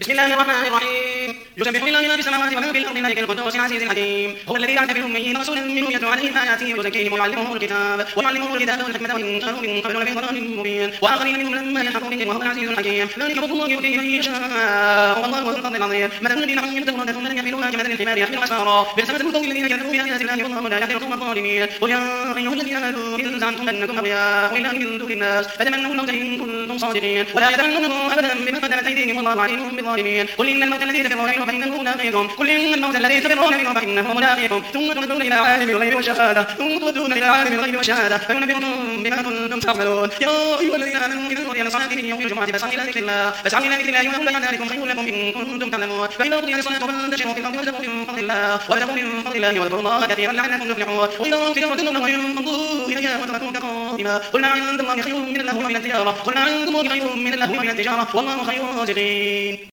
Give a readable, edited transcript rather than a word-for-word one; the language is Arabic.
بسم الله الرحمن الرحيم يسبح لله ما في السماوات وما في الأرض الملك القدوس العزيز الحكيم هو الذي بعث في الأميين رسولا منهم يتلو عليهم آياته ويزكيهم ويعلمهم الكتاب والحكمة وإن كانوا من قبل لفي ضلال مبين وآخرين منهم لما يلحقوا بهم وهو العزيز الحكيم ذلك فضل الله يؤتيه من يشاء والله ذو الفضل العظيم مثل الذين حملوا التوراة ثم لم يحملوها كمثل الحمار يحمل أسفارا بئس مثل القوم الذين كذبوا بآيات الله والله لا يهدي القوم الظالمين قل يا أيها الذين آمنوا إن زعمتم أنكم أولياء لله من دون الناس فتمنوا الموت إن كنتم صادقين ولا يتمنونه أبدا بما قدمت أيديهم والله عليم بالظالمين قل إن الموت الذي تفرون منه فإنه ملاقيكم قل إن الموت الذي تفرون منه فإنه ملاقيكم ثم تردون إلى عالم الغيب والشهادة فينبئكم بما كنتم تعملون يا أيها الذين آمنوا إذا نودي للصلاة من يوم الجمعة فاسعوا إلى ذكر الله وذروا ذلكم خير لكم إن كنتم تعلمون فإذا قضيت الصلاة فانتشروا في الأرض وابتغوا من فضل الله واذكروا الله كثيرا لعلكم تفلحون وإذا تجارة لهم فانظروا إليها وتركوك قائما قل ما عند الله خير من اللهو ومن التجارة والله خير الرازقين